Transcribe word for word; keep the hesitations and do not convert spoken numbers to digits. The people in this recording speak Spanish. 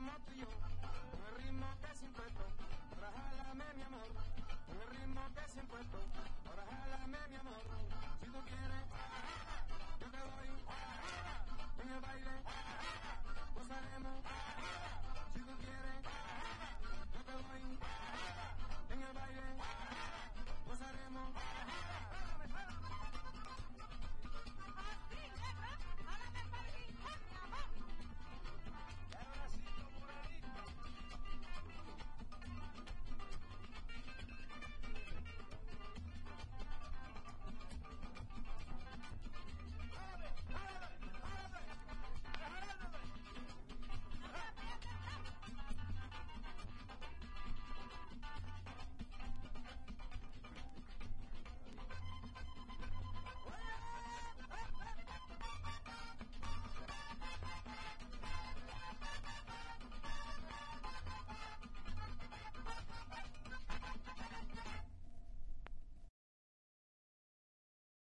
somos tú y yo, con el ritmo que se impuesto, ahora jálame mi amor, con el ritmo que se impuesto, ahora jálame mi amor, si tú quieres, yo te doy, en el baile.